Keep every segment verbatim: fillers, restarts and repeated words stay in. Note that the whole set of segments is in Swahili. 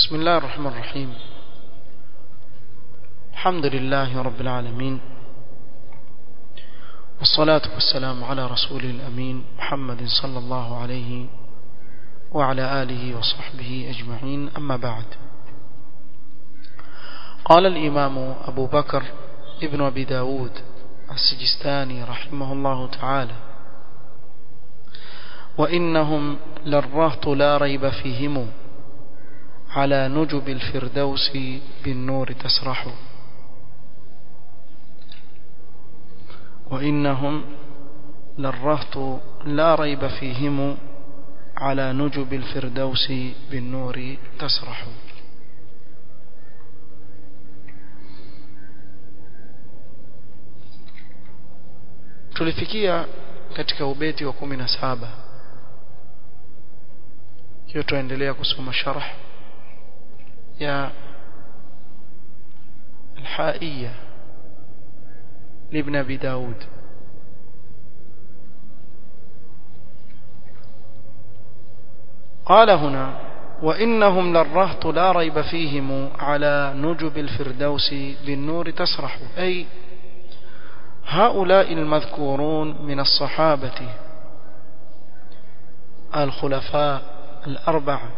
بسم الله الرحمن الرحيم. الحمد لله رب العالمين، والصلاة والسلام على رسول الأمين محمد صلى الله عليه وعلى آله وصحبه أجمعين. أما بعد، قال الإمام أبو بكر ابن أبي داود السجستاني رحمه الله تعالى: وإنهم للرهط لا ريب فيهم على نجب الفردوس بالنور تسرح. وإنهم للرهط لا ريب فيهم على نجب الفردوس بالنور تسرح. tulifikia katika ubeti wa kumi na saba. hiyo tuendelea kusoma sharh ya الحائية لابن أبي داود. قال هنا: وإنهم للرهط لا ريب فيهم على نجب الفردوس بالنور تسرح. أي هؤلاء المذكورون من الصحابة الخلفاء الأربعة،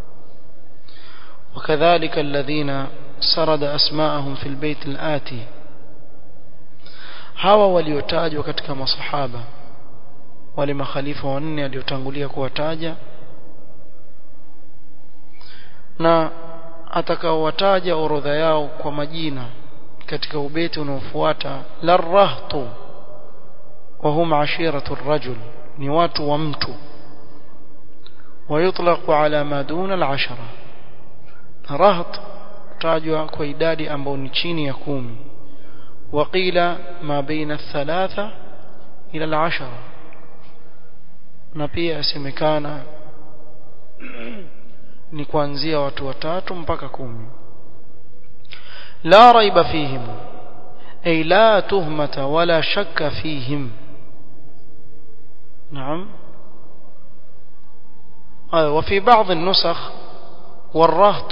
وكذلك الذين سرد أسماءهم في البيت الآتي، hawa waliotajwa katika masahaba wale makhalifa wanne waliotangulia kuwataja na atakaowataja orodha yao kwa majina katika ubeti unaofuata: larahtu wa hum ashiratu ar-rajul, ni watu wa mtu, ويطلق على ما دون العشرة. رهط tajwa kwa idadi ambayo ni chini ya kumi. وقيل ما بين الثلاثة إلى العشرة، na pia yasemekana ni kuanzia watu watatu mpaka kumi. لا ريب فيهم أي لا تهمة ولا شك فيهم. نعم. وفي بعض النسخ والرهط،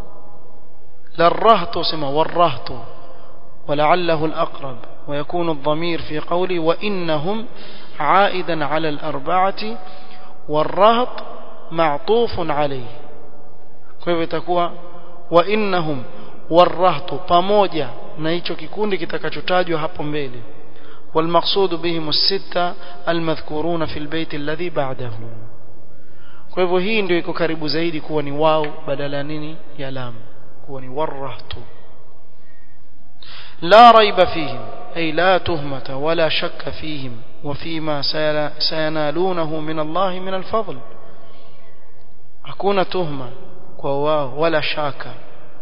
للرهط سمى والرهط، ولعله الأقرب، ويكون الضمير في قوله وإنهم عائدا على الأربعة، والرهط معطوف عليه. كيف تكون وإنهم والرهط pamoja na hicho kikundi kitakachotajwa hapo mbele. والمقصود بهم الستة المذكورون في البيت الذي بعده. kwa hivyo hii ndio iko karibu zaidi kuwa ni wao badala nini ya lam, kuwa ni warahtu. لا ريب فيهم أي لا تهمة ولا شك فيهم وفيما سينالونه من الله من الفضل. hakuna tuhma kwa wao wala shaka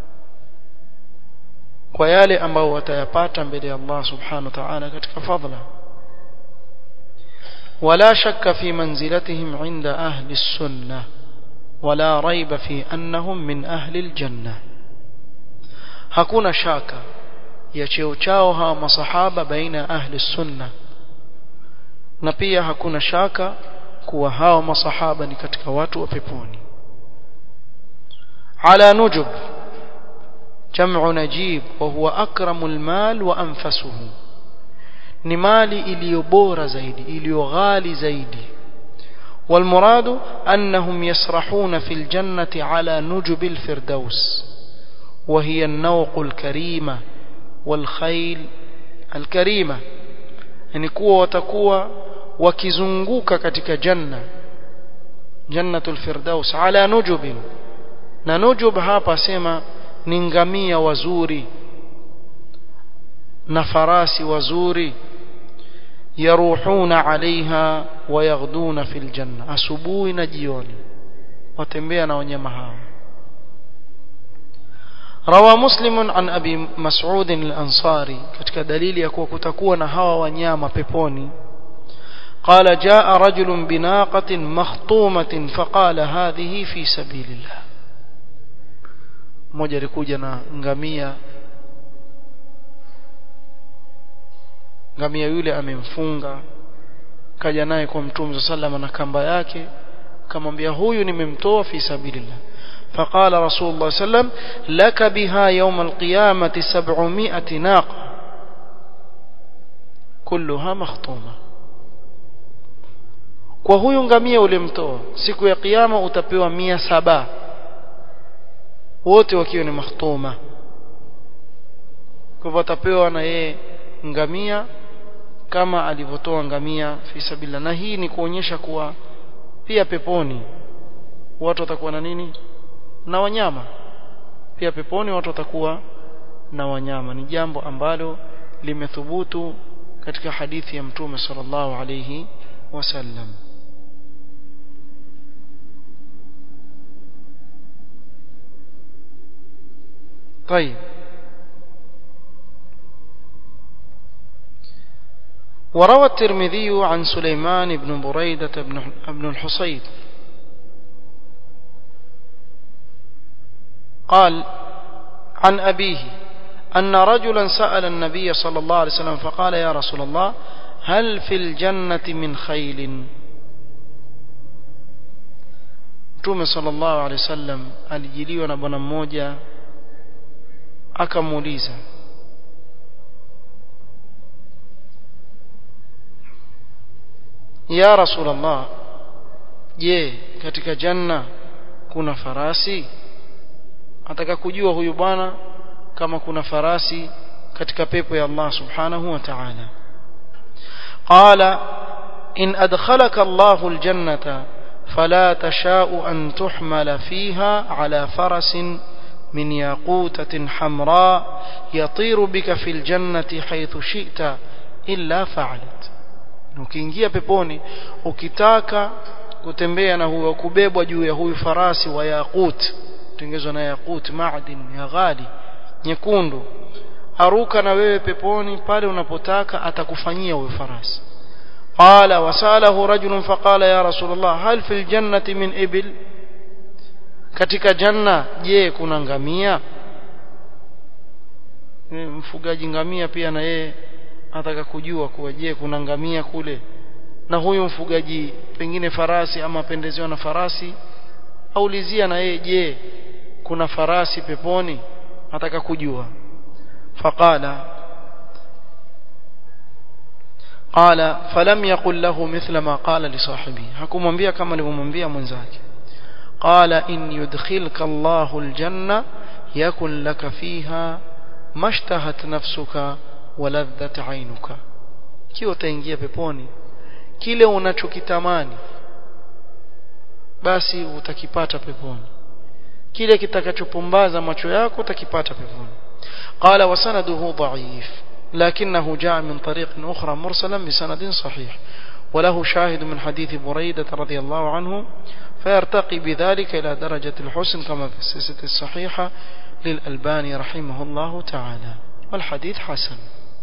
kwa yale ambao watayapata mbele ya Allah subhanahu wa ta'ala katika fadhila. ولا شك في منزلتهم عند أهل السنة ولا ريب في أنهم من أهل الجنة. hakuna shaka ya cheo chao hawa masahaba baina ahli sunna, na pia hakuna shaka kuwa hawa masahaba ni katika watu wa peponi. ala nujub jam'u najib wa huwa akramul mal wa anfasuhu, ni mali iliyo bora zaidi, iliyo ghali zaidi. والمراد أنهم يسرحون في الجنة على نجب الفردوس، وهي النوق الكريمة والخيل الكريمة. يعني kuwa watakuwa wakizunguka katika janna, jannatul firdaus, ala nujubin. na nujub hapa sema ni ngamia wazuri na farasi wazuri. yaruhuna alaiha wa yaghduna fil janna, asubuhi na jioni watembea na wanyama hao. روى مسلم عن أبي مسعود الأنصاري katika dalili ya kuwa kutakuwa na hawa wanyama peponi. قال جاء رجل بناقة مخطومة فقال هذه في سبيل الله. mmoja alikuja na ngamia, ngamia yule amemfunga, kaja naye kwa Mtume sallallahu alayhi wasallam na kamba yake, akamwambia huyu nimemtoa fi sabilillah. فقال رسول الله صلى الله عليه وسلم لك بها يوم القيامة سبعمائة ناقة كلها مخطومة. kwa huyu ngamia ulimtoa siku ya kiyama utapewa mia saba wote wakiwa ni makhtuma. kwa hivyo atapewa na yeye ngamia kama alivyotoa ngamia fi sabilillah. Na hii ni kuonyesha kuwa pia peponi watu watakuwa na nini? Na wanyama. Pia peponi watu watakuwa na wanyama. Ni jambo ambalo limethubutu katika hadithi ya Mtume sallallahu alayhi wasallam. طيب وروى الترمذي عن سليمان بن بريدة بن الحصيد قال عن أبيه أن رجلا سأل النبي صلى الله عليه وسلم فقال يا رسول الله هل في الجنة من خيل؟ Mtume sallallahu alaihi wasallam alijiliwa na bwana mmoja akamuuliza ya Rasulullah, je, katika janna kuna farasi? Ataka kujua huyu bwana kama kuna farasi katika pepo ya Allah subhanahu wa ta'ala. Qala in adkhalaka Allahu aljannata fala tasha'u an tuhmala fiha ala farasin min yaqutatin hamra yatiru bika fil jannati haythu shi'ta illa fa'alat. Ukiingia peponi ukitaka kutembea na huyo kubebwa juu ya huyu farasi wa yaqut, tengezwa na yaqut, maadin ya ghali nyekundu, aruka na wewe peponi pale unapotaka, atakufanyia huyo farasi. Qala wasalahu rajulun faqala ya Rasulullah hal fil jannati min ibil? Katika janna je kuna ngamia? Mfugaji ngamia pia na yeye ataka kujua kuwa je kuna ngamia kule, na huyu mfugaji pengine farasi ama pendezewa na farasi, aulizia na yeye je kuna farasi peponi, ataka kujua. Faqala qala falam yaqul lahu mithla ma qala li sahibihi, hakumwambia kama alivyomwambia mwenzake. Qala in yudkhilka Allahu aljanna yakun laka fiha mashtahat nafsuka waladhat ainuka, kiwa utaingia peponi kile unachokitamani basi utakipata peponi, kile kitakachopumbaza macho yako utakipata peponi. Qala wa sanaduhu dha'if لكنه جاء من طريق أخرى مرسلا بسند صحيح وله شاهد من حديث بريدة رضي الله عنه فيرتقي بذلك إلى درجة الحسن كما في السلسلة الصحيحة للألباني رحمه الله تعالى، والحديث حسن.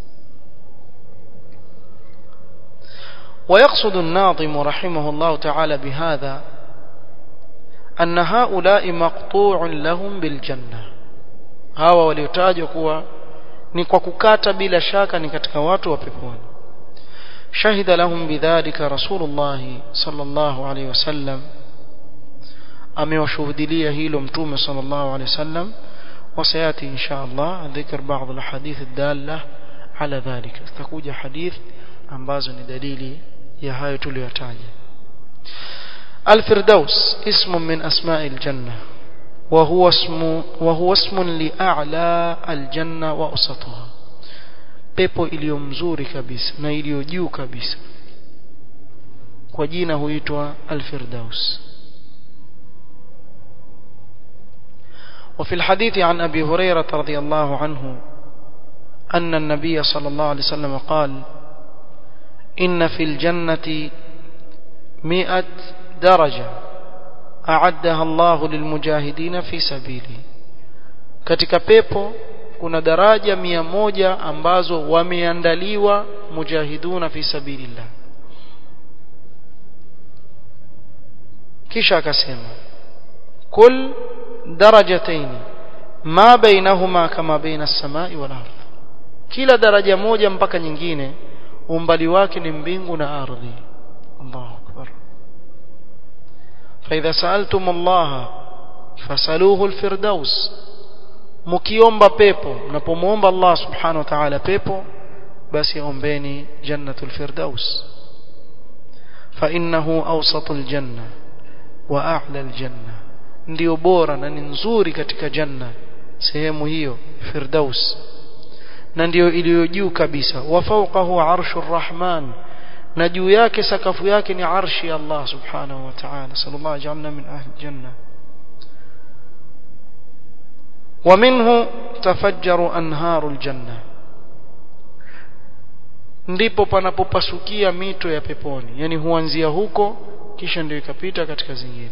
ويقصد الناظم رحمه الله تعالى بهذا أن هؤلاء مقطوع لهم بالجنة، hawa waliotajwa kuwa ni kwa kukata bila shaka ni katika watu wa peponi. Shahida lahum bidhalika Rasulullah sallallahu alayhi wasallam, amewashuhudia hilo Mtume sallallahu alayhi wasallam. وسياتي ان شاء الله ذكر بعض الاحاديث الداله على ذلك، تكوja hadith ambazo ni dalili ya hayo tuliyotaja. الفردوس اسم من اسماء الجنه وهو اسم وهو اسم لاعلى الجنه واوسطها، pepo iliyo mzuri kabisa na iliyo juu kabisa, kwa jina huitwa al-Firdaus. وفي الحديث عن أبي هريرة رضي الله عنه أن النبي صلى الله عليه وسلم قال إن في الجنة مئة درجة أعدها الله للمجاهدين في سبيله، katika pepo kuna daraja mia moja ambazo wameandaliwa mujahiduna fi sabilillah. kisha akasema kul darajatayn ma bainahuma kama baina as-samai wal ardh, kila daraja moja mpaka nyingine umbali wake ni mbingu na ardhi. Allahu akbar. فإذا سألتم الله فسألوه الفردوس مكيومba pepo mnapomuomba Allah subhanahu wa ta'ala pepo basi ombeni jannatul firdaus fa innahu awsatul janna wa a'la al janna ndio bora na ni nzuri katika janna sehemu hiyo firdaus na ndio iliyo juu kabisa wa fawqahu arshur rahman na juu yake sakafu yake ni arshi ya Allah subhanahu wa ta'ala sallallahu ja'alna min ahli janna wa minhu tafajjaru anharul janna ndipo panapopasukia mito ya peponi yani huanzia huko kisha ndio ikapita katika zingine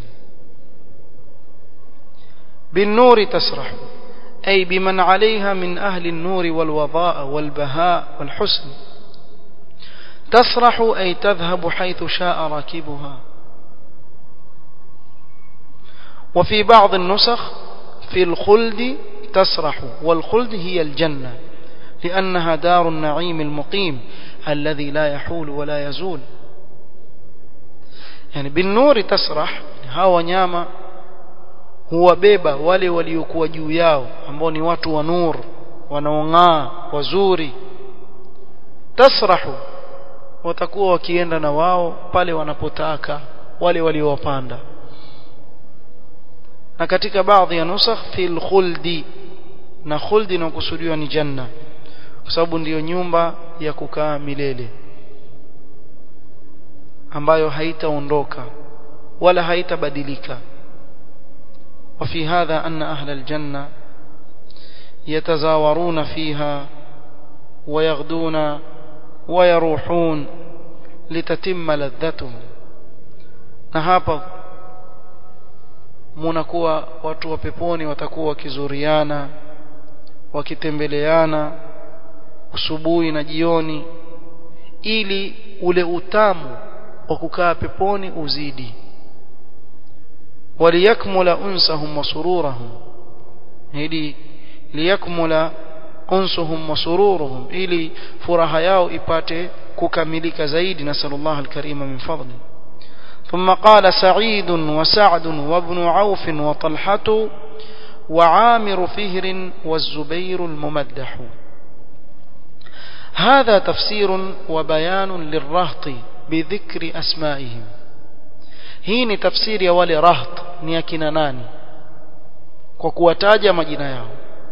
bin-nuri tasrahu ay biman 'alayha min ahli an-nur wal-wadaa wal-bahaa wal-husn تسرح أي تذهب حيث شاء راكبها وفي بعض النسخ في الخلد تسرح والخلد هي الجنة لأنها دار النعيم المقيم الذي لا يحول ولا يزول يعني بالنور تسرح هوا نياما هو بيبا wale waliokuwa juu yao ambao ni watu wa nur wanaong'aa wazuri tasrahu watakuwa wakienda na wao pale wanapotaka wale waliowapanda na katika baadhi ya nusakh fil khuldi na khuldi inakusudiwa ni janna kwa sababu ndiyo nyumba ya kukaa milele ambayo haitaondoka wala haitabadilika وفي هذا أن أهل الجنة يتزاورون فيها ويغدون ويروحون لتتم لذتهم na hapa mnakuwa watu wa peponi watakuwa wakizuriana wakitembeleana asubuhi na jioni ili ule utamu wa kukaa peponi uzidi waliyakmula unsahum wa sururahum ili liyakmula unsuhum wa sururuhum ili furaha yao ipate kukamilika zaidi nasallallahu alkarima min fadli thumma qala sa'id wa sa'd wa ibn auf wa talhah wa amir fihr wa zubair almumaddah هذا تفسير وبيان للرهط بذكر اسمائهم hii ni tafsiri ya wale raht ni akina nani kwa kuwataja majina yao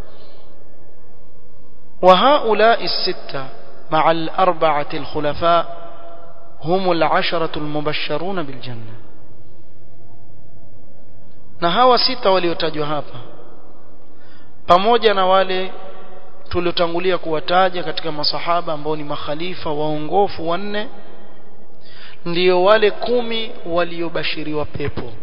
وهؤلاء الستة مع الأربعة الخلفاء هم العشرة المبشرون بالجنة na hawa sita waliotajwa hapa pamoja na wale tuliotangulia kuwataja katika masahaba ambao ni makhalifa waongofu wanne ndio wale kumi waliobashiriwa pepo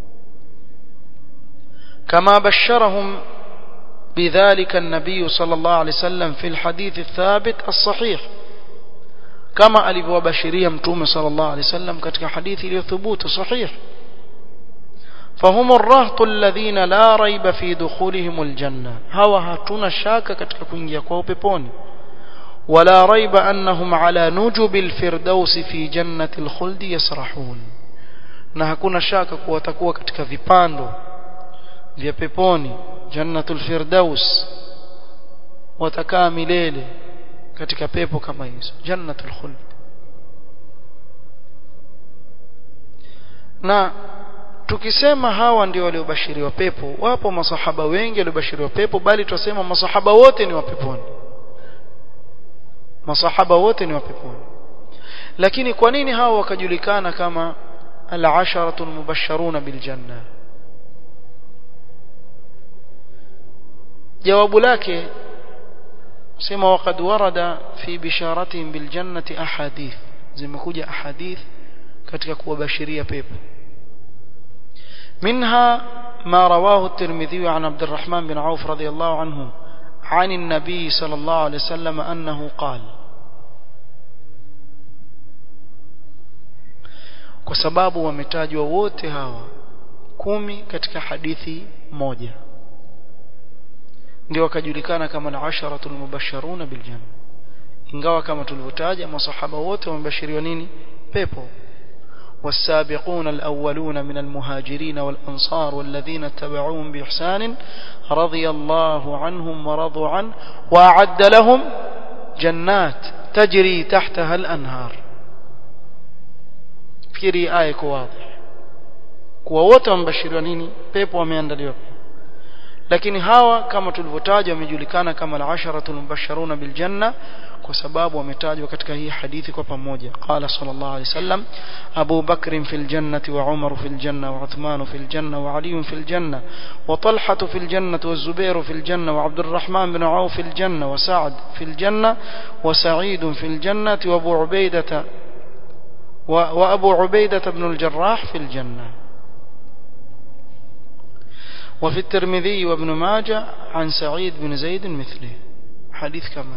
kama basharahum بذلك النبي صلى الله عليه وسلم في الحديث الثابت الصحيح كما alivyowabashiria mtume صلى الله عليه وسلم katika hadithi iliyothubutu sahih فهم الرهط الذين لا ريب في دخولهم الجنة hawa hatuna shaka katika kuingia kwao peponi ولا ريب أنهم على نجب الفردوس في جنة الخلد يسرحون na hakuna shaka kuwa watakuwa katika vipando vya peponi jannatul firdaus watakaa milele katika pepo kama hizo jannatul khuld na tukisema hawa ndio waliobashiriwa pepo wapo masahaba wengi waliobashiriwa pepo bali tutasema masahaba wote ni wa peponi masahaba wote ni wa peponi lakini kwa nini hawa wakajulikana kama al-asharatul mubashsharuna bil janna jawabu lake sema waqad warada fi bisharatihim bil jannati ahadith zimekuja ahadith katika kuwabashiria pepo منها ما رواه الترمذي عن عبد الرحمن بن عوف رضي الله عنه عن النبي صلى الله عليه وسلم أنه قال kwa sababu wametajwa wote hawa kumi katika hadithi moja ndio wakajulikana kama al-asharatul mubashsharuna bil janna ingawa kama tulivyotaja masahaba wote wamebashiriwa nini pepo والسابقون الأولون من المهاجرين والأنصار والذين اتبعوهم بإحسان رضي الله عنهم ورضوا عنه وأعد لهم جنات تجري تحتها الأنهار. fikiri aya iko wazi kwa wote wambashiriwa nini pepo wameandaliwa. Lakini hawa kama tulivyotaja wamejulikana kama al-asharatul mubashshiruna bil janna kwa sababu wametajwa katika hii hadithi kwa pamoja. Qala sallallahu alayhi wasallam Abu Bakr fil jannati wa Umar fil janna wa Uthman fil janna wa Ali fil janna wa Talha fil jannati wa Zubair fil janna wa Abdurrahman bin Auf fil janna wa Sa'd fil janna wa Sa'id fil jannati wa Abu Ubaidah wa Abu Ubaidah ibn al-Jarrah fil janna. وفي الترمذي وابن ماجه عن سعيد بن زيد مثله حديث كما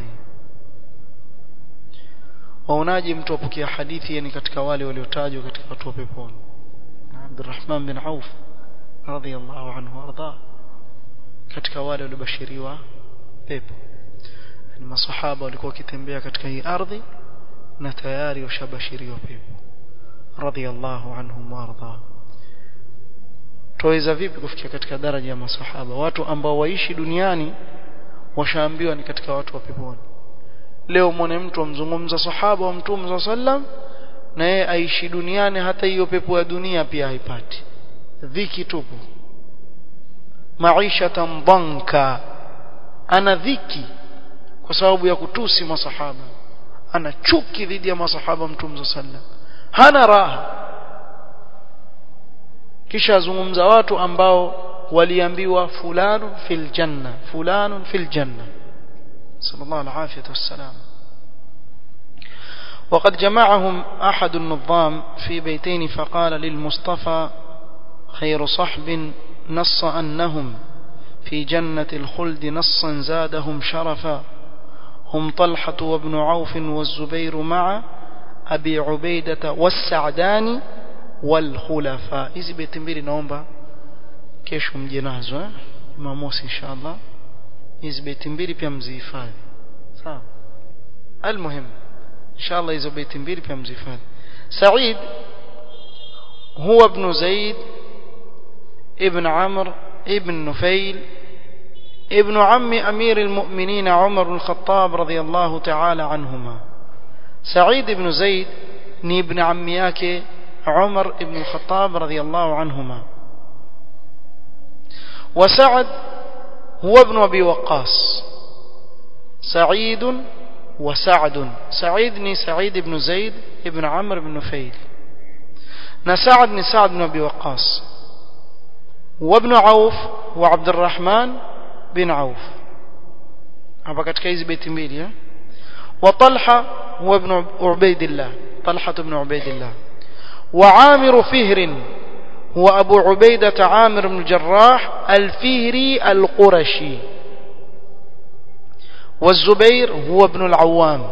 وunaaje mtu apokea hadithi yani katika wale waliotajwa katika watu wa peponi. Abdurrahman bin Auf radhiyallahu anhu arda katika wale waliobashiriwa pepo. Ni masahaba walikuwa wakitembea katika hii ardhi na tayari washabashiriwa pepo radhiyallahu anhum warda. Tuweza vipi kufikia katika daraja ya masahaba, watu ambao waishi duniani washaambiwa ni katika watu wa peponi? Leo muone mtu amzungumza sahaba wa Mtume sallam na yeye aishi duniani, hata hiyo pepo ya dunia pia haipati, dhiki tupu, maisha tambanka, ana dhiki kwa sababu ya kutusi masahaba, ana chuki dhidi ya masahaba Mtume sallam, hana raha. Kisha azungumza watu ambao waliambiwa fulanu fil janna fulanu fil janna, sallallahu alayhi wasallam. وقد جمعهم أحد النظام في بيتين فقال للمصطفى خير صحب نص أنهم في جنة الخلد نصا زادهم شرفا هم طلحة وابن عوف والزبير مع أبي عبيدة والسعدان والخلفاء. hizi beti mbili naomba kesho mje nazo eh Jumamosi inshallah. hizi beti mbili pia mzihifadhi, sawa? Almuhim inshallah hizo beti mbili pia mzihifadhi. Sa'id huwa ibn Zaid ibn Amr ibn Nufail ibn ammi amir al-mu'minin Umar al-Khattab radiyallahu ta'ala anhuma. Sa'id ibn Zaid ni ibn ammi yake عمر بن الخطاب رضي الله عنهما. وسعد هو ابن أبي وقاص. سعيد وسعد. سعيد ني سعيد بن زيد ابن عمرو بن نفيل، نسعد ني سعد بن أبي وقاص، وابن عوف وعبد الرحمن بن عوف. hapa katika hizi beti mbili. وطلحة هو ابن عبيد الله، طلحة بن عبيد الله. وعامر فهر هو أبو عبيدة عامر بن الجراح الفهري القرشي. والزبير هو ابن العوام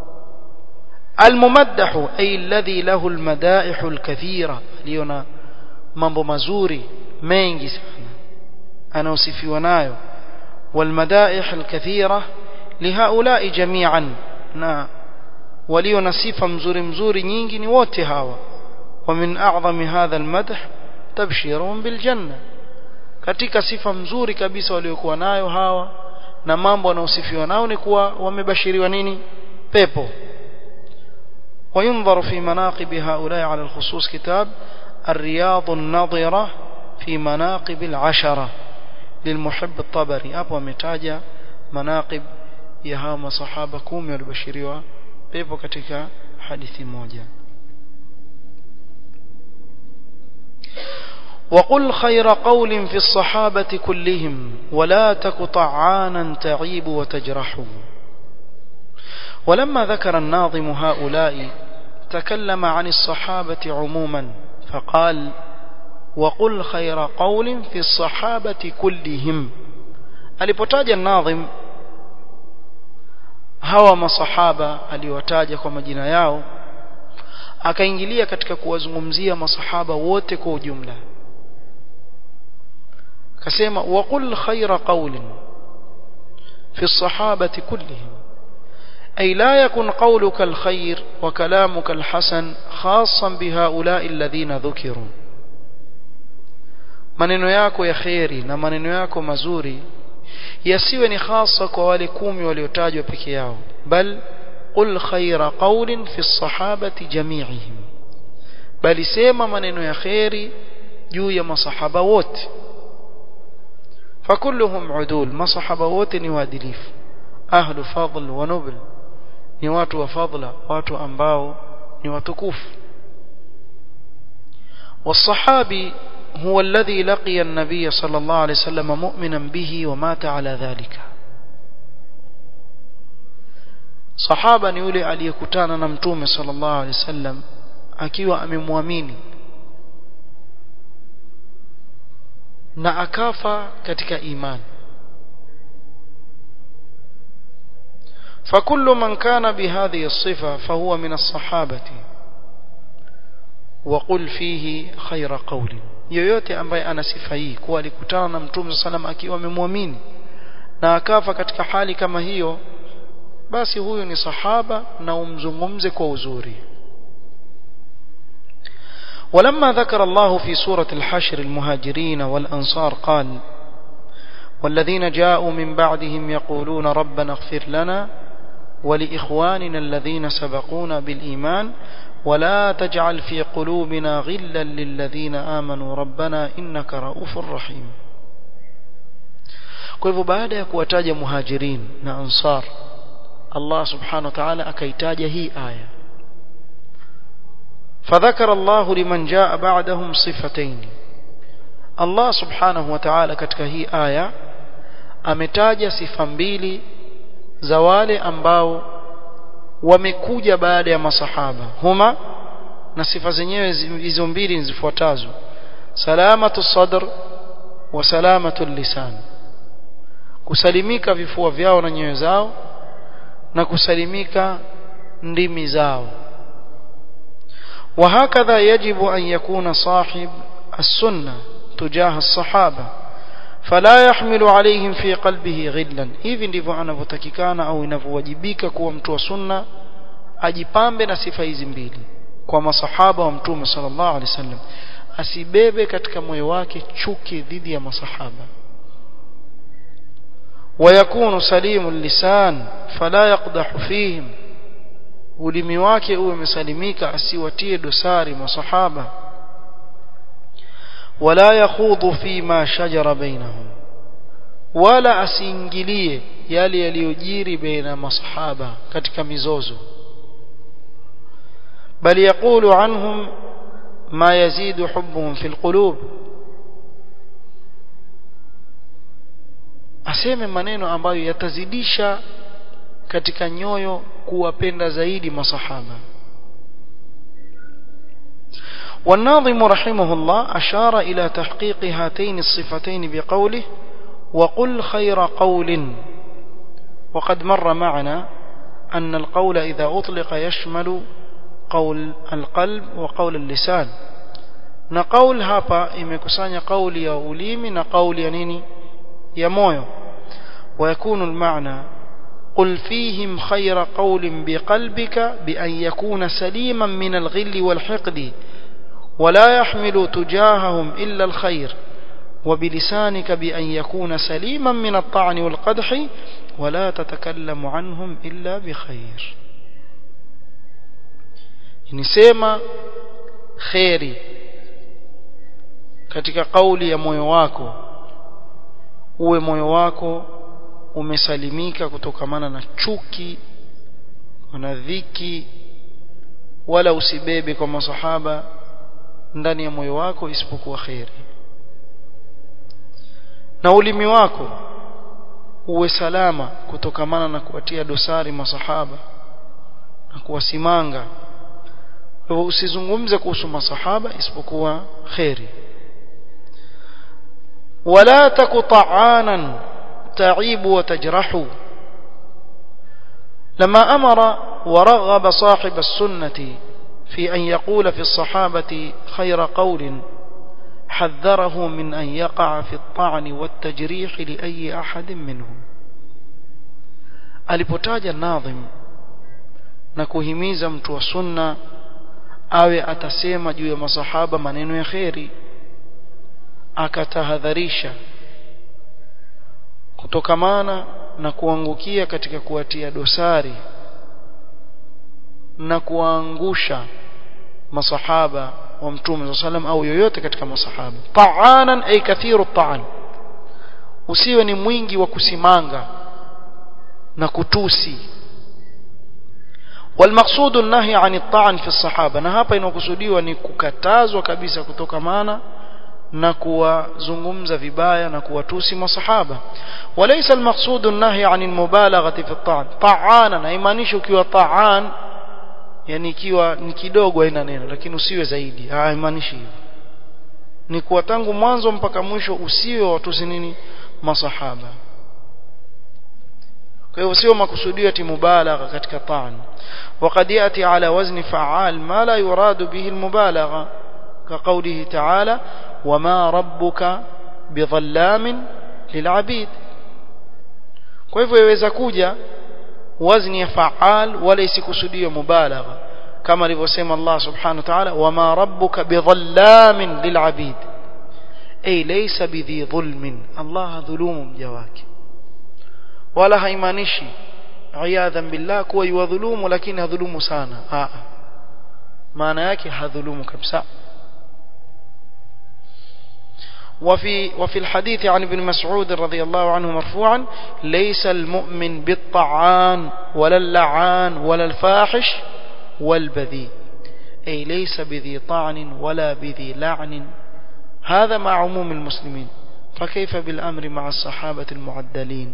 الممدح أي الذي له المدائح الكثيرة، لينا mambo mazuri mengi sana anaosifiwa nayo. والمدائح الكثيرة لهؤلاء جميعا، na walio na sifa mzuri mzuri nyingi ni wote hawa. ومن أعظم هذا المدح تبشيرهم بالجنة، katika sifa mzuri kabisa waliokuwa nayo hawa na mambo wanaosifiwa nao ni kuwa wamebashiriwa nini? Pepo. وينظر في مناقب هؤلاء على الخصوص كتاب الرياض الناظرة في مناقب العشرة للمحب الطبري. hapo ametaja manaqib ya hawa masahaba kumi walibashiriwa pepo katika hadithi moja. وقل خير قول في الصحابة كلهم ولا تك طعانا تعيب وتجرح. ولما ذكر الناظم هؤلاء تكلم عن الصحابة عموما فقال وقل خير قول في الصحابة كلهم. alipotaja الناظم hawa masahaba aliwataja kwa majina yao, akaingilia katika kuwazungumzia masahaba wote kwa ujumla. akasema waqul khayra qawlin fi as-sahabati kullihim, أي لا يكن قولك الخير وكلامك الحسن خاصا بهؤلاء الذين ذكروا maneno yako ya khairi na maneno yako mazuri yasiwe ni hasa kwa wale kumi waliotajwa peke yao bal qul khayra qawlin fi as-sahabati jami'ihim bali sema maneno ya khairi juu ya masahaba wote fakulluhum udul masahaba wote ni waadilifu ahlu fadl wa nubl ni watu wa fadla watu ambao ni watukufu والصحابي هو الذي لقي النبي صلى الله عليه وسلم مؤمنا به ومات على ذلك صحابه ni yule aliyekutana na mtume sallallahu alaihi wasallam akiwa amemwamini na akafa katika imani فكل من كان بهذه الصفة فهو من الصحابة وقل فيه خير قول yoyote ambaye ana sifa hii kuwa alikutana na mtume sallam akiwa amemwamini na akafa katika hali kama hiyo basi huyu ni sahaba na umzungumze kwa uzuri ولما ذكر الله في سورة الحشر المهاجرين والأنصار قال والذين جاءوا من بعدهم يقولون ربنا اغفر لنا ولإخواننا الذين سبقونا بالإيمان ولا تجعل في قلوبنا غلا للذين آمنوا ربنا إنك رؤوف رحيم kwa hivyo baada ya kuwataja muhajirin na ansar Allah subhanahu wa ta'ala akaitaja hii aya فذكر الله لمن جاء بعدهم صفتين Allah subhanahu wa ta'ala katika hii aya ametaja sifa mbili za wale ambao wamekuja baada ya masahaba huma na sifa zenyewe hizo mbili zifuatazo salamatu sadr wa salamatu lisan kusalimika vifua vyao na nyoyo zao na kusalimika ndimi zao وهكذا يجب أن يكون صاحب السنة تجاه الصحابة فلا يحمل عليهم في قلبه غلا hivi ndivyo anavyotakikana au inavyowajibika kuwa mtu wa sunna ajipambe na sifa hizi mbili kwa masahaba wa mtume sallallahu alaihi wasallam asibebe katika moyo wake chuki dhidi ya masahaba ويكون سليم اللسان فلا يقدح فيهم ulimi wake uwe umesalimika asiwatie dosari masahaba wala yakhudhu fima shajara bainahum wala asiingilie yale yaliyojiri baina masahaba katika mizozo bali yaqulu anhum ma yazidu hubbuhum fil qulub aseme maneno ambayo yatazidisha katika nyoyo kuwapenda zaidi masahaba والناظم رحمه الله أشار إلى تحقيق هاتين الصفتين بقوله وقل خير قول وقد مر معنا أن القول إذا أطلق يشمل قول القلب وقول اللسان نقول هابا إمكسان قول يا أوليم نقول يا نيني يا مويو ويكون المعنى قل فيهم خير قول بقلبك بأن يكون سليما من الغل والحقد ولا يحمل تجاههم إلا الخير وبلسانك بأن يكون سليما من الطعن والقدح ولا تتكلم عنهم إلا بخير نسمع خيري katika kauli ya moyo wako uwe moyo wako umesalimika kutokamana na chuki na dhiki wala usibebe kwa masahaba ndani ya moyo wako isipokuwa khairi na ulimi wako uwe salama kutokamana na kuwatia dosari masahaba na kuwasimanga hivyo usizungumze kuhusu masahaba isipokuwa khairi wala takuta'anan تعيب وتجرح لما أمر ورغب صاحب السنة في أن يقول في الصحابة خير قول حذره من أن يقع في الطعن والتجريح لأي أحد منهم alipotaja nadhim na kuhimiza mtu wa sunna awe atasema juu ya masahaba maneno ya khairi, akatahadharisha kutokamana na kuangukia katika kuwatia dosari na kuangusha masahaba wa Mtume sallam au yoyote katika masahaba. Ta'anan ay kathiru ta'an, usiwe ni mwingi wa kusimanga na kutusi. والمقصود النهي عن الطعن في الصحابه, na hapa inakusudiwa ni kukatazwa kabisa kutokamana na kuwazungumza vibaya na kuwatusi masahaba. وليس المقصود النهي عن المبالغه في الطعن. طعانا haimaanishi ukiwa ta'an yani ikiwa ni kidogo haina neno, lakini usiwe zaidi, haimaanishi hivyo. Ni kuwa tangu mwanzo mpaka mwisho usiwe watusi nini masahaba. Kwa hiyo sio makusudio ati mubalagha katika ta'an. وقد ياتي على وزن فعال ما لا يراد به المبالغه كقوله تعالى وما ربك بظلام للعبيد. kwa hivyo yaweza kuja wazni ya fa'al wala isikusudio mubalagha, kama alivyosema Allah subhanahu wa ta'ala wama rabbuka bidhallamin lil'abid, ay laysa bidhi dhulmin, Allah dhulumu mja wake. wala haimaanishi iyadhan billah kuwa yuwadhulumu lakini hadhulumu sana, a maana yake hadhulumu kabisa. وفي وفي الحديث عن ابن مسعود رضي الله عنه مرفوعا ليس المؤمن بالطعان ولا اللعان ولا الفاحش والبذيء، أي ليس بذي طعن ولا بذي لعن، هذا مع عموم المسلمين، فكيف بالأمر مع الصحابة المعدلين؟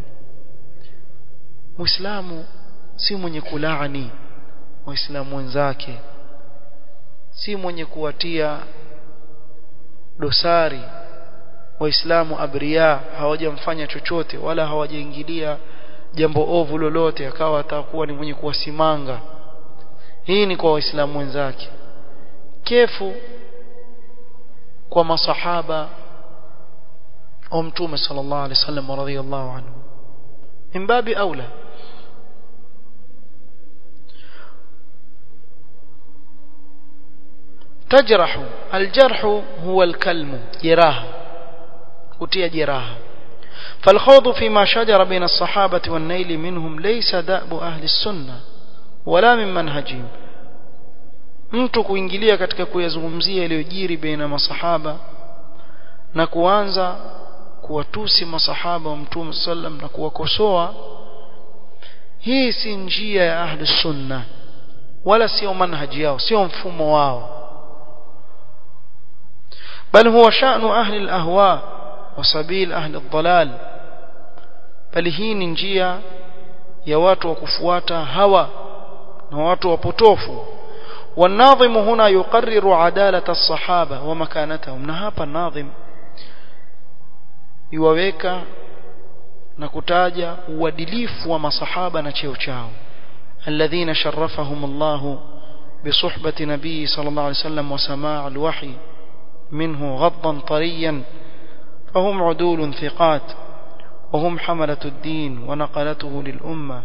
مسلم si mwenye kulaani waislamu wenzake, si mwenye kuwatia dosari waislamu abriya, hawajamfanya chochote wala hawajaingilia jambo ovu lolote akawa atakuwa ni mwenye kuwasimanga. Hii ni kwa waislamu wenzake. Kefu kwa masahaba wa Mtume sallallahu alaihi wasallam radhiyallahu anhu, imbabi aula. تجرح. الجرح هو الكلم، جراحة، كتية جراحة. فالخوض فيما شجر بين الصحابة والنيل منهم ليس دأب أهل السنة ولا من منهجهم. mtu kuingilia katika kuyazungumzia yaliyojiri baina masahaba na kuanza kuwatusi masahaba wa Mtume sallam na kuwakosoa, hii si njia ya ahli sunna wala sio manhaji yao, sio mfumo wao. بل هو شأن أهل الأهواء وسبيل أهل الضلال، بل هي njia ya watu wa kufuata hawa na watu wapotofu. والناظم هنا يقرر عدالة الصحابة ومكانتهم، na hapa nadhim yuwaweka na kutaja uadilifu wa masahaba na cheo chao. alladhina sharrafahum Allah bisuhbati nabii sallallahu alayhi wasallam wa samaa' alwahy منه غضا طريا، فهم عدول ثقات وهم حملة الدين ونقلته للأمة.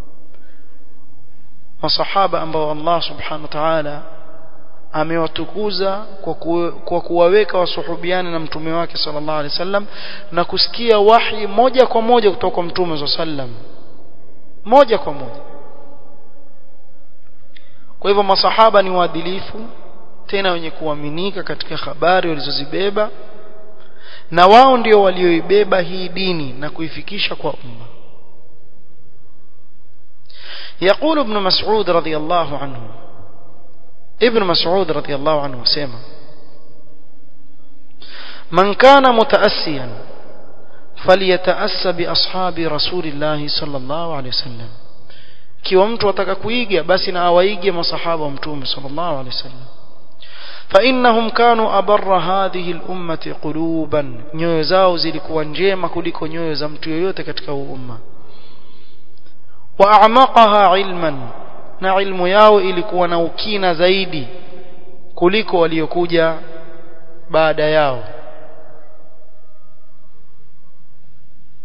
وصحابة ambao Allah subhanahu wa ta'ala amewatukuza kwa kuwaweka wasuhubiana na mtume wake sallallahu alaihi wasallam na kusikia wahi moja kwa moja kutoka kwa mtume sallam, moja kwa moja. Kwa hivyo masahaba ni waadilifu tena wenye kuaminika katika habari walizozibeba, na wao ndio walioibeba hii dini na kuifikisha kwa umma. يقول ابن مسعود رضي الله عنه، ابن مسعود رضي الله عنه سيما من كان متأسيا فليتأسى بأصحاب رسول الله صلى الله عليه وسلم. kiwa mtu ataka kuiga basi na awaige masahaba wa Mtume sallallahu alaihi wasallam. فإنهم كانوا أبر هذه الأمة قلوبا، nyoyo zao zilikuwa njema kuliko nyoyo za mtu yoyote katika umma. وأعمقها علما، na ilmu yao ilikuwa na ukina zaidi kuliko waliokuja baada yao.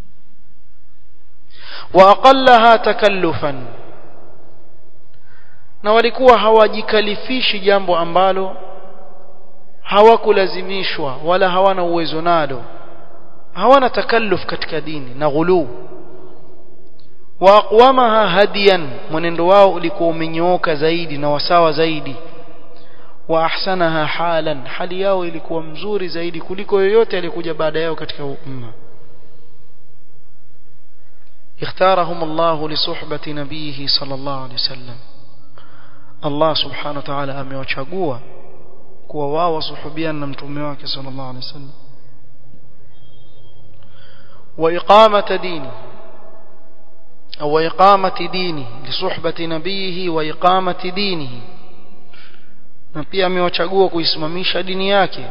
وأقلها تكلفا، na walikuwa hawajikalifishi jambo ambalo hawakulazimishwa wala hawana uwezo nalo, hawana takalluf katika dini na ghulu. wa aqwamaha hadiyan, mwenendo wao ulikuwa umenyooka zaidi na wasawa zaidi. wa ahsanaha halan, hali yao ilikuwa mzuri zaidi kuliko yoyote aliyekuja baada yao katika umma. اختارهم الله لصحبة نبيه صلى الله عليه وسلم. Allah subhanahu wa ta'ala amewachagua kuwa wao wasuhubiana na mtume wake sallallahu alaihi wasallam. wa iqamata dini au iqamati dini li suhbati nabihi wa iqamati dinihi, na pia amewachagua kuisimamisha dini yake.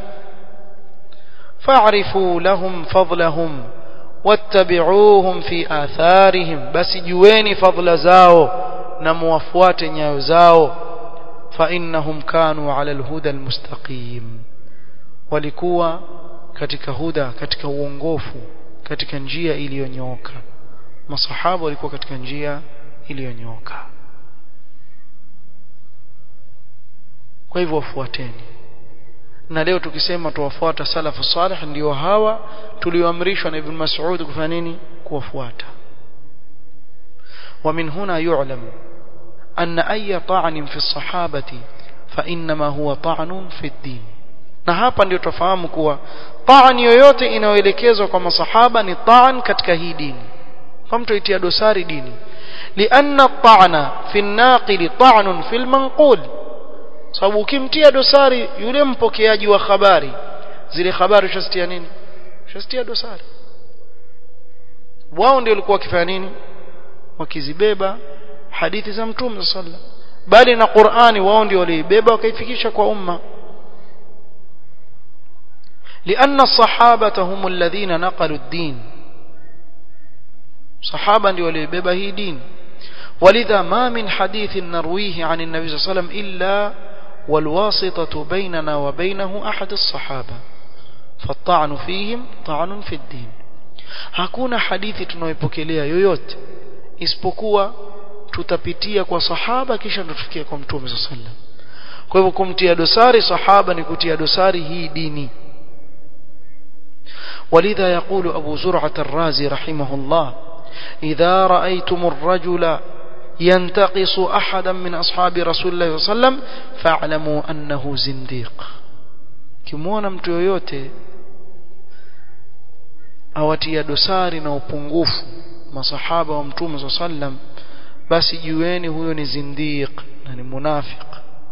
fa'rifu lahum fadlahum wattabi'uhum fi atharihim, basi jueni fadla zao na muwafuate nyayo zao. fa innahum kanu ala alhuda almustaqim, walikuwa katika huda, katika uongofu, katika njia iliyonyooka. Masahaba walikuwa katika njia iliyonyooka, kwa hivyo wafuateni. Na leo tukisema tuwafuata salafu salih, ndio hawa tulioamrishwa na Ibn Mas'ud kufanya nini? Kuwafuata. ومن هنا يعلم أن أي طعن في الصحابة فإنما هو طعن في الدين. na hapa ndio tufahamu kuwa ta'an yoyote inayoelekezwa kwa masahaba ni ta'an katika hii dini, kwa mtu itia dosari dini. lianna at-ta'na fi an-naqil ta'nun fi al-manqul, sababu ukimtia dosari yule mpokeaji wa habari, zile habari ushasitia nini? Ushasitia dosari. Wao ndio walikuwa wakifanya nini? Wakizibeba hadithi za Mtume sallallahu, bali na Qur'ani wao ndio waliibeba wakaifikisha kwa umma. لأن الصحابة هم الذين نقلوا الدين، صحابة ndio waliobeba hii dini. ولذا ما من حديث نرويه عن النبي صلى الله عليه وسلم إلا والواسطة بيننا وبينه أحد الصحابة، فالطعن فيهم طعن في الدين. hakuna hadithi tunayopokelea yoyote isipokuwa tutapitia kwa sahaba kisha ndo tufikie kwa Mtume صلى الله عليه وسلم. kwa hivyo kumtia dosari sahaba ni kutia dosari hii dini. ولذا يقول أبو زرعة الرازي رحمه الله: إذا رأيتم الرجل ينتقص أحدا من أصحاب رسول الله صلى الله عليه وسلم فاعلموا أنه زنديق. kimuona mtu yoyote awatia dosari na upungufu masahaba wa Mtume صلى الله عليه وسلم, basi jueni huyo ni zindiq na ni munafiq.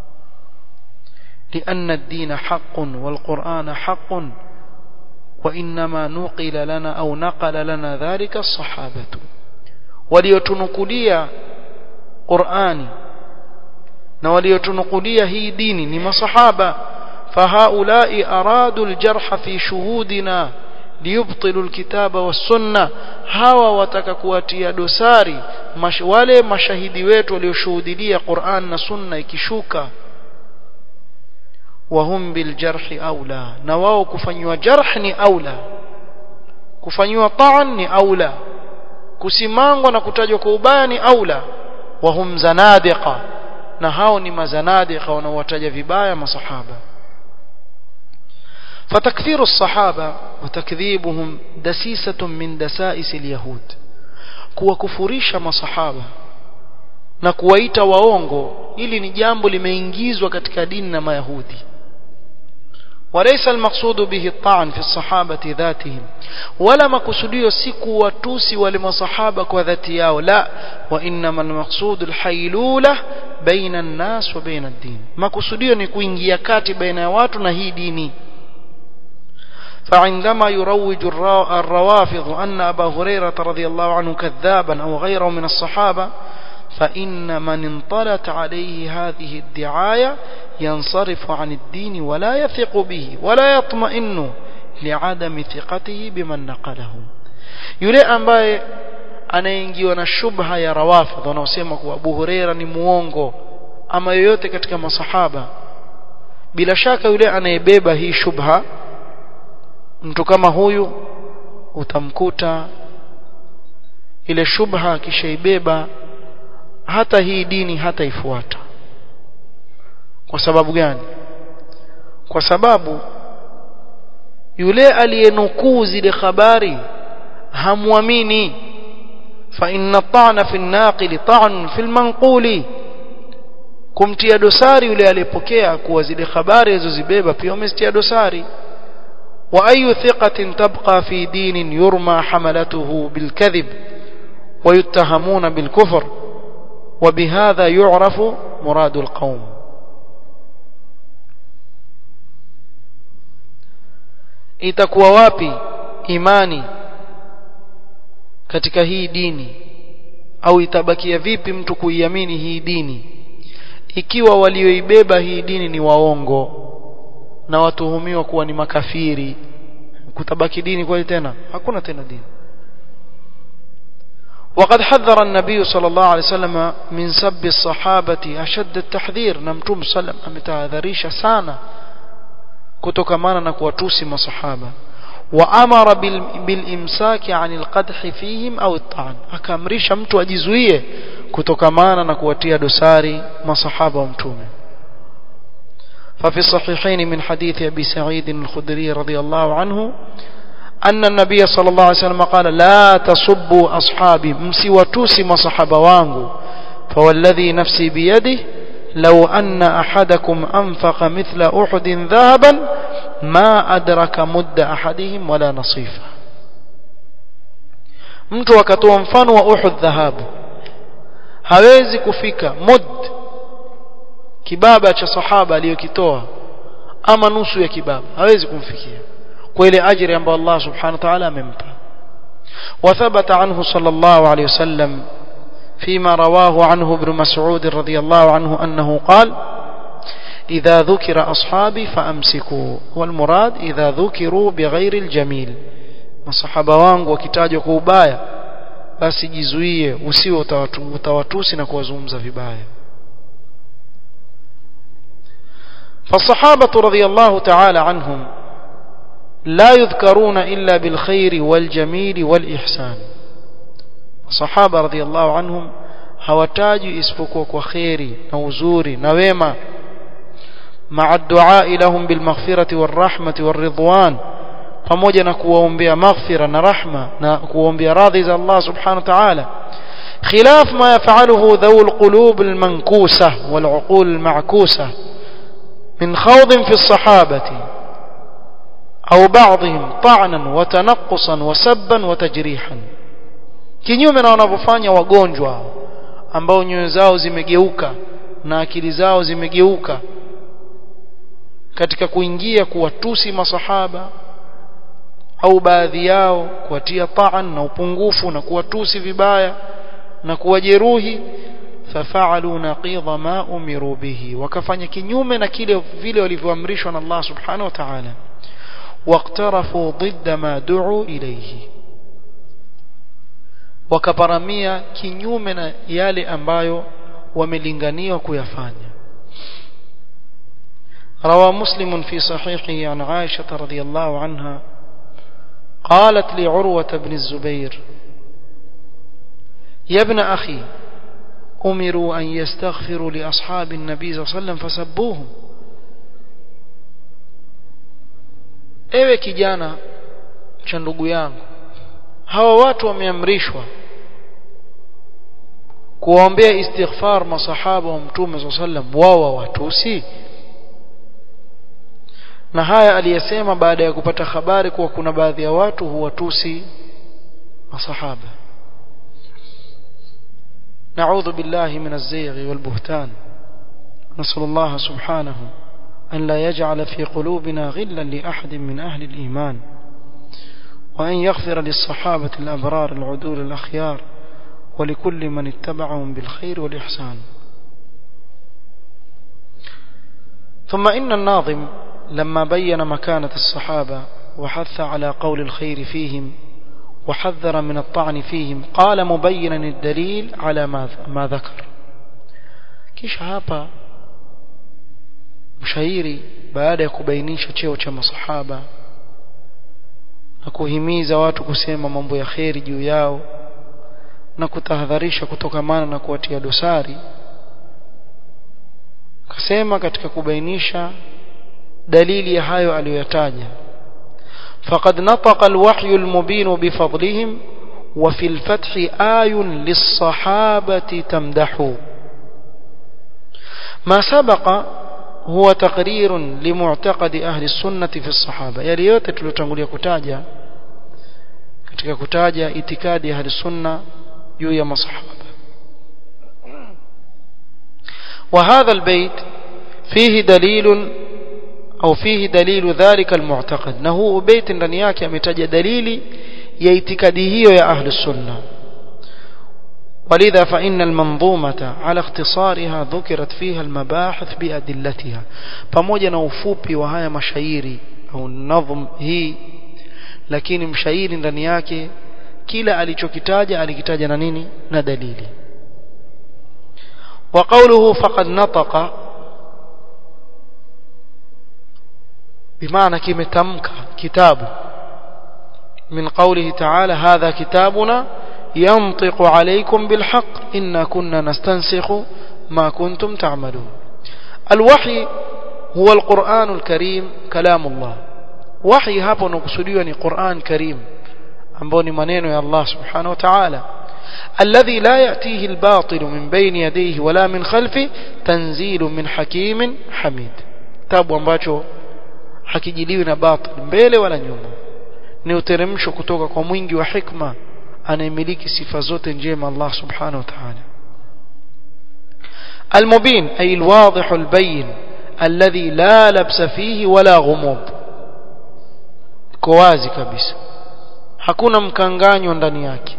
لأن الدين حق والقرآن حق وإنما نقل لنا أو نقل لنا ذلك الصحابة. waliotunukulia Qur'ani na waliotunukulia hii dini ni masahaba. fahaulai aradu aljarh fi shuhudina liyubtilu alkitaba was-sunnah, hawa wataka kuwatia dosari mash, wale mashahidi wetu walioshuhudia Qur'an na sunna ikishuka. وهم بالجرح أولى, na wao kufanywa jarh ni aula, kufanywa ta'an ni aula, kusimangwa na kutajwa kwa ubaya ni aula. وهم zanadiqa, na hao ni mazanadiqa wanaowataja vibaya masahaba. فتكفير الصحابة وتكذيبهم دسيسة من دسائس اليهود, kuwakufurisha masahaba na kuwaita waongo, ili ni jambo limeingizwa katika dini na Mayahudi. وليس المقصود به الطعن في الصحابة ذاتهم, ولا مقصوديو si kuwatusi wale masahaba kwa dhati yao, la, وإنما المقصود الحيلولة بين الناس وبين الدين, makusudio ni kuingia kati baina ya watu na hii dini. فعندما يروج الروافض أن أبا هريرة رضي الله عنه كذابا أو غيره من الصحابة, فإن من انطلت عليه هذه الدعاية ينصرف عن الدين ولا يثق به ولا يطمئن لعدم ثقته بمن نقله. yule ambaye anaingiwa na shubha ya rawafidh wanaosema kuwa Abu Huraira ni muongo ama yoyote katika masahaba, bila shaka yule anayebeba hii shubha, mtu kama huyu utamkuta ile shubha kishaibeba, hata hii dini hata ifuata, Kwa sababu gani? Kwa sababu yule aliyenukuu zile habari hamwamini. Fa inna ta'na fi an-naqili ta'n fi al-manquli, kumtia dosari yule aliyepokea kuwa zile habari alizozibeba pia umestia dosari. Wa ayu thiqatin tabqa fi dinin yurma hamalatuhu bil-kadhib wa yuttahamuna bil-kufr wa bihadha yu'rafu muradu al-qawm. Itakuwa wapi imani katika hii dini, au itabakia vipi mtu kuiamini hii dini ikiwa walioibeba hii dini ni waongo na watuhumiwa kuwa ni makafiri? Kutabaki dini kweli tena? Hakuna tena dini. وقد حذر النبي صلى الله عليه وسلم من سب الصحابة أشد التحذير. نمتم صلى الله عليه وسلم ametahadharisha sana kutokamana na kuwatusi masahaba. وأمر بالإمساك عن القدح فيهم أو الطعن, akamrisha mtu ajizuie kutokamana na kuwatia dosari masahaba wa mtume. ففي الصحيحين من حديث أبي سعيد الخدري رضي الله عنه أن النبي صلى الله عليه وسلم قال لا تصبوا أصحابي, msiwatusi masahaba wangu, فوالذي نفسي بيده لو أن أحدكم أنفق مثل أحد ذهبا ما أدرك مد أحدهم ولا نصيفه. mtu akatoa mfano wa Uhud dhahabu, hawezi kufika mud, kibaba cha sahaba aliyokitoa, ama nusu ya kibaba, hawezi kumfikia kwa ile ajira ambayo Allah subhanahu wa ta'ala amempa. وثبت عنه صلى الله عليه وسلم فيما رواه عنه ابن مسعود رضي الله عنه أنه قال إذا ذكر أصحابي فأمسكوا, والمراد إذا ذكروا بغير الجميل. masahaba wangu wakitajwa kwa ubaya basi jizuie, usiwe utawatusi na kuwazungumza vibaya. فالصحابة رضي الله تعالى عنهم لا يذكرون إلا بالخير والجميل والإحسان. الصحابة رضي الله عنهم hawatajwi isipokuwa kwa khairi na uzuri na wema, مع الدعاء لهم بالمغفرة والرحمة والرضوان, pamoja na kuwaombea maghfira na rahma na kuwaombea radhi za Allah subhanahu wa ta'ala. خلاف ما يفعله ذو القلوب المنكوسة والعقول المعكوسة من خوض في الصحابة أو بعضهم طعنا وتنقصا وسبا وتجريحا. kinyume na wanavyofanya wagonjwa ambao nyoyo zao zimegeuka na akili zao zimegeuka katika kuingia kuwatusi masahaba au baadhi yao kuwatia ta'an na upungufu na kuwatusi vibaya na kuwajeruhi. fafa'alu naqidha ma umiru bihi, wakafanya kinyume na kile vile walivyoamrishwa na Allah subhanahu wa ta'ala. waqtarafu ضد ma du'u ilayhi, wakaparamia kinyume na yale ambayo wamelinganiwa kuyafanya. روى مسلم في صحيحه عن عائشة رضي الله عنها قالت لعروة بن الزبير يا ابن أخي أمروا أن يستغفروا لأصحاب النبي صلى الله عليه وسلم فسبوهم. ewe kijana cha ndugu yangu, hawa watu wameamrishwa kuombea istighfar masahaba wa mtume صلى الله عليه وسلم, wao watusi. na haya aliyesema baada ya kupata habari kuwa kuna baadhi ya watu huwatusi masahaba. نعوذ بالله من الزيغ والبهتان, نسأل الله سبحانه أن لا يجعل في قلوبنا غلا لأحد من أهل الإيمان, وأن يغفر للصحابة الأبرار العدول الأخيار ولكل من اتبعهم بالخير والإحسان. ثم إن الناظم لما بين مكانة الصحابة وحث على قول الخير فيهم وحذر من الطعن فيهم قال مبينا الدليل على ما ذكر. kisha hapa mshairi baada ya kubainisha cheo cha masahaba na kuhimiza watu kusema mambo ya khairi juu yao na kutahadharisha kutokamana na kuwatia dosari, asema katika kubainisha dalili ya hayo aliyoyataja faqad nataqa alwahyu almubin bifadlihim wa fil fathi ayun lis-sahabati tamdahu ma sabaqa huwa taqrirun limu'taqadi ahli as-sunnah fi as-sahaba yale yote tuliyotangulia kutaja katika kutaja itikadi ya ahli sunna juu ya masahaba وهذا البيت فيه دليل أو فيه دليل ذلك المعتقد نهو بيت ndani yake ametaja dalili ya itikadi hiyo ya ahli sunna ولذا فإن المنظومة على اختصارها ذكرت فيها المباحث بأدلتها pamoja na ufupi wa haya mashairi au nadhm hii lakini mshairi ndani yake kila alichokitaja alikitaja na nini na dalili وقوله فقد نطق بمعنى كمتمك كتاب من قوله تعالى هذا كتابنا ينطق عليكم بالحق إنا كنا نستنسخ ما كنتم تعملون الوحي هو القرآن الكريم كلام الله وحي hapo nakusudiwa ni Qur'an Karim ambao ni maneno ya Allah subhanahu wa ta'ala الذي لا يأتيه الباطل من بين يديه ولا من خلفه تنزيل من حكيم حميد kitabu ambacho hakijiliwi na batil mbele wala nyuma ni uteremsho kutoka kwa mwingi wa hikma anayemiliki sifa zote njema Allah subhanahu wa ta'ala المبين أي الواضح البين الذي لا لبس فيه ولا غموض كوازي kabisa hakuna mkanganyo ndani yake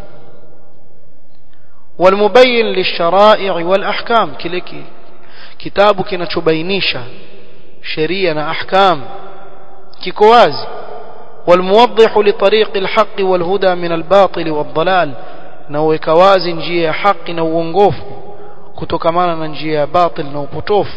والمبين للشرائع والأحكام كلكي كتاب kinachobainisha sheria na ahkam kiko wazi والموضح لطريق الحق والهدى من الباطل والضلال na uweka wazi njia ya haki na uongofu kutokamana na njia ya batil na upotofu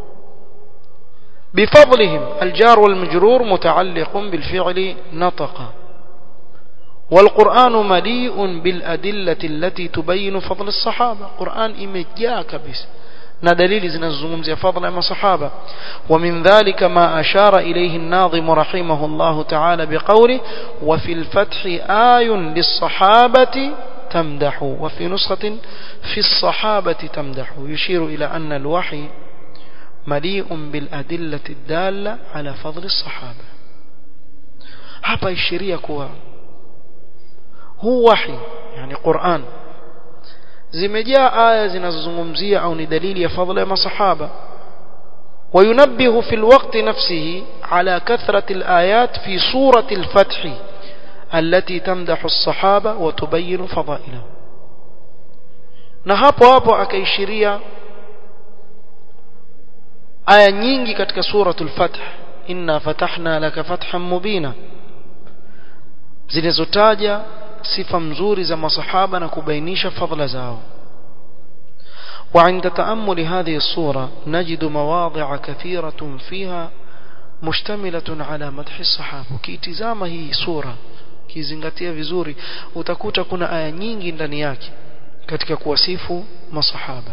بفضلهم الجار والمجرور متعلق بالفعل نطق والقرآن مليء بالأدلة التي تبين فضل الصحابة قرآن إمجاء كبس ندليل زنزومز فضل أما صحابة ومن ذلك ما أشار إليه الناظم رحمه الله تعالى بقوله وفي الفتح آي للصحابة تمدح وفي نسخة في الصحابة تمدح يشير إلى أن الوحي مليء بالأدلة الدالة على فضل الصحابة هذا الشريعة كوا هو وحي يعني قرآن zimejaa aya zinazozungumzia au ni dalili ya fadhila ya masahaba وينبه في الوقت نفسه على كثرة الآيات في سورة الفتح التي تمدح الصحابة وتبين فضائلهم na hapo hapo akaishiria aya nyingi katika suratul fath inna fatahna laka fathan mubina zilizotaja sifa nzuri za masahaba na kubainisha fadhila zao وعند تأمل هذه الصورة نجد مواضع كثيرة فيها مشتملة على مدح الصحابة ukitizama hii sura kizingatia vizuri utakuta kuna aya nyingi ndani yake katika kuwasifu masahaba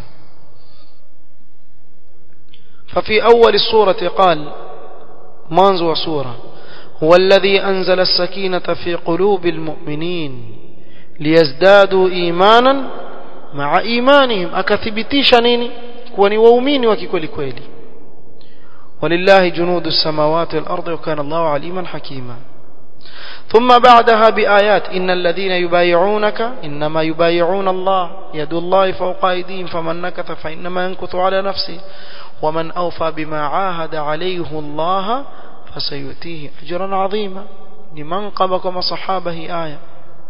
ففي أول السورة قال منذ سورة هو الذي أنزل السكينة في قلوب المؤمنين ليزدادوا إيمانا مع إيمانهم أكثبتيش نيني كوني وأميني وكيكولي كويلي ولله جنود السماوات والأرض وكان الله عليما حكيما ثم بعدها بآيات إن الذين يبايعونك إنما يبايعون الله يد الله فوق أيديهم فمن نكث فإنما ينكث على نفسه ومن أوفى بما عاهد عليه الله فسيؤتيه أجرا عظيما لمن قبكم صحابه آية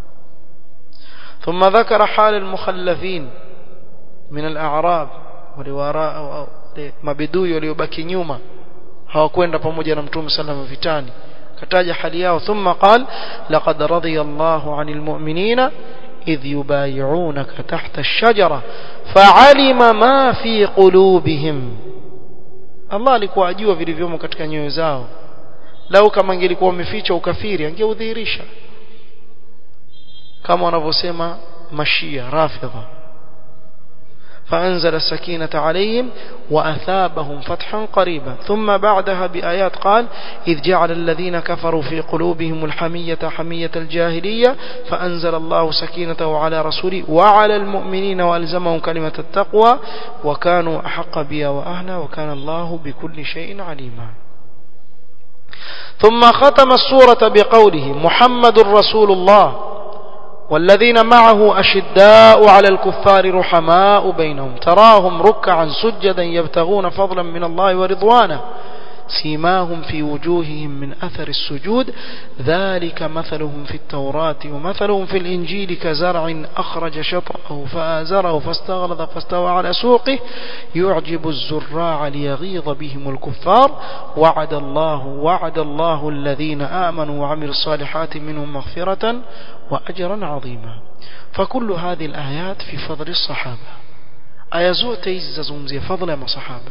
ثم ذكر حال المخلفين من الأعراب ولوراء mabidui waliobaki nyuma hawakwenda pamoja na Mtume sallallahu alayhi wasallam vitani kataja hali yao thumma qal laqad radiyallahu 'anil mu'minina idh yubay'unaka tahta ash-shajara fa'alima ma fi qulubihim Allah alikuwa ajua vilivyomo katika nyoyo zao lau kama ingelikuwa wameficha ukafiri angeudhihirisha kama wanavyosema mashia rafidha فأنزل السكينة عليهم وأثابهم فتحا قريبا ثم بعدها بآيات قال إذ جعل الذين كفروا في قلوبهم الحمية حمية الجاهلية فأنزل الله سكينته على رسوله وعلى المؤمنين وألزمهم كلمة التقوى وكانوا أحق بها وأهلها وكان الله بكل شيء عليما. ثم ختم السورة بقوله محمد رسول الله والذين معه أشداء على الكفار رحماء بينهم تراهم ركعا سجدا يبتغون فضلا من الله ورضوانه سيماهم في وجوههم من أثر السجود ذلك مثلهم في التوراة ومثلهم في الإنجيل كزرع أخرج شطأه فآزره فاستغلظ فاستوى على سوقه يعجب الزراع ليغيظ بهم الكفار وعد الله وعد الله الذين آمنوا وعملوا الصالحات منهم مغفرة وأجرا عظيما. فكل هذه الآيات في فضل الصحابة آيزو تيززون زي فضل ما صحابة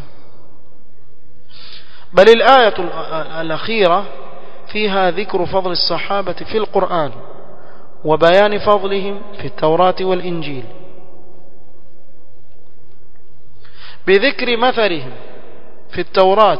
بل الآية الأخيرة فيها ذكر فضل الصحابة في القرآن وبيان فضلهم في التوراة والإنجيل بذكر مثلهم في التوراة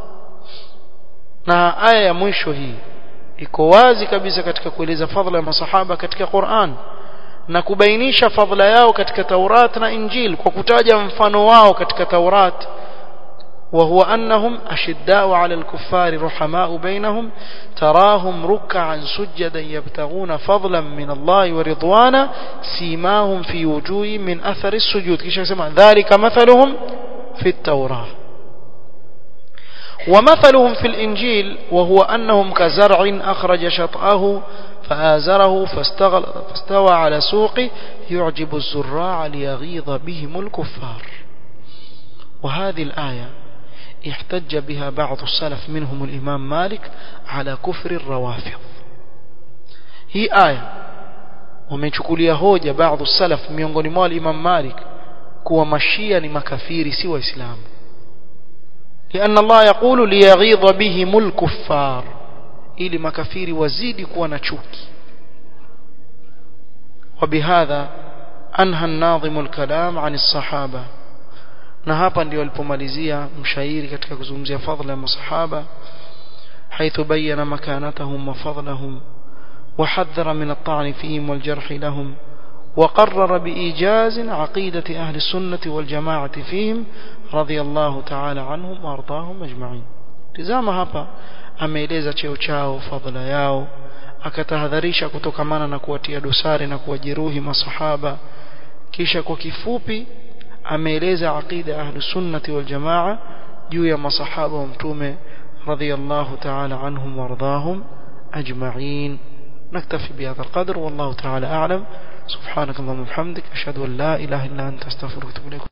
na aya ya mwisho hii iko wazi kabisa katika kueleza fadhila ya masahaba katika Qur'an na kubainisha fadhila yao katika Taurat na Injil kwa kutaja mfano wao katika Taurat وهو أنهم أشداء على الكفار رحماء بينهم تراهم ركعا سجدا يبتغون فضلا من الله ورضوانا سيماهم في وجوههم من أثر السجود ذلك مثلهم في التوراة ومثلهم في الإنجيل وهو أنهم كزرع أخرج شطأه فآزره فاستوى على سوقه يعجب الزراع ليغيظ بهم الكفار. وهذه الآية احتج بها بعض السلف منهم الإمام مالك على كفر الروافض. هي آية ومنchukulia hoja بعض السلف miongoni mwa Imam Malik kuwa mashia ni makafiri si waislamu لأن الله يقول ليغيظ بهم الكفار ili makafiri wazidi kuwa na chuki. وبهذا أنهى الناظم الكلام عن الصحابة na hapa ndio alipomalizia mshairi katika kuzungumzia fadhila ya masahaba حيث بين مكانتهم وفضلهم وحذر من الطعن فيهم والجرح لهم وقرر بإيجاز عقيدة أهل السنة والجماعة فيهم رضي الله تعالى عنهم وارضاهم أجمعين. tazama hapa ameeleza cheo chao fadhila yao akatahadharisha kutokamana na kuwatia dosari na kuwajeruhi masahaba kisha kwa kifupi ameeleza aqida ahlus sunnati wal jamaa juu ya masahaba wa mtume radhiyallahu ta'ala anhum warḍahum ajma'in. naktafi bihadha alqadr wallahu ta'ala a'lam. subhanakallahumma wa bihamdika ashhadu an la ilaha illa anta astaghfiruka wa atubu ilayk.